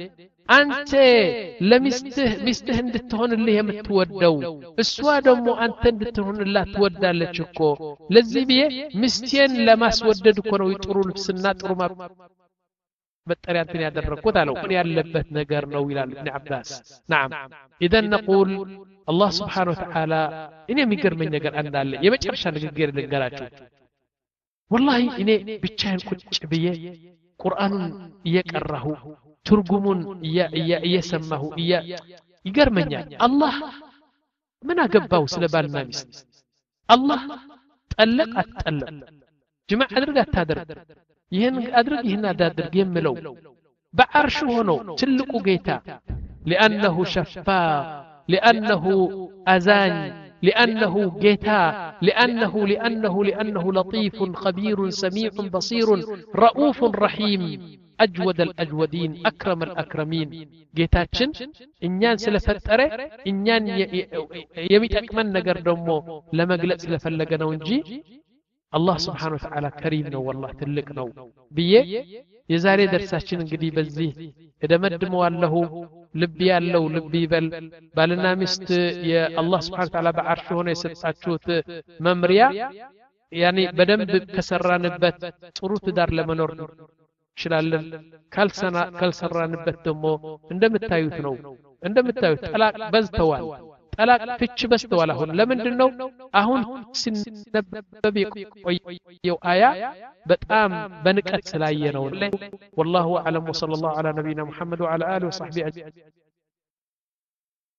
A: አንተ ለሚስትህ ሚስትህ እንድትሆንልህ የምትወደው እሷ ደግሞ አንተ እንድትሆንላት ትወዳለች እኮ ለዚህ ብዬ ሚስቴን ለማስወደድ እኮ ነው ጥሩ ልብስና ጥሩ መጠሪያ እንትን ያደረኩት አለው ምን ያለበት ነገር ነው ይላል ኢብኑ አባስ نعم اذا نقول الله سبحانه وتعالى እኔ የሚገርመኝ ነገር አንዳለ የመጨረሻ ንግግር ልንገራችሁ والله እኔ ብቻዬን ቁጭ ብዬ ቁርአኑን እየቀራሁ ትርጉሙን እየሰማሁ ይገርመኛል አላህ ምን አገባው ስለ ባልና ሚስት አላህ ጠለቅ አትጠለቅ ጅማዕ አድርግ አታድርግ ይሄን አድርግ ይሄን አዳድርግ የምለው በአርሽ ሆኖ ትልቁ ጌታ لانه شفاق لانه اذان لانه ጌታ لانه لانه لانه لطيف خبير سميع بصير رؤوف رحيم اجود الاجودين اكرم الاكرمين ጌታችን እኛን ስለፈጠረ እኛን የሚጠቅመን ነገር ደግሞ ለመግለጽ ስለፈለገ ነው እንጂ الله سبحانه وتعالى كريم ነው والله ትልቅ ነው ብዬ የዛሬ ደርሳችን እንግዲህ በዚህ እደመድመዋለሁ ልብ ያለው ልብ ይበል ባልና ሚስት የአላህ Subhanahu Wa Ta'ala በአርሽ ሆነ የሰጣችሁት መምሪያ ያኒ በደንብ ከሰራንበት ጥሩ ትዳር ለመኖር ይችላልን ካልሰና ካልሰራንበት ደግሞ እንደምታዩት ነው እንደምታዩት ጠላቅ በዝተዋል ጠላቅ ፍች በስተዋል አሁን ለምንድነው አሁን ሲነበብ የቆየው አያ በጣም በንቀት ስላየ ነው والله اعلم وصلى الله على نبينا محمد وعلى اله وصحبه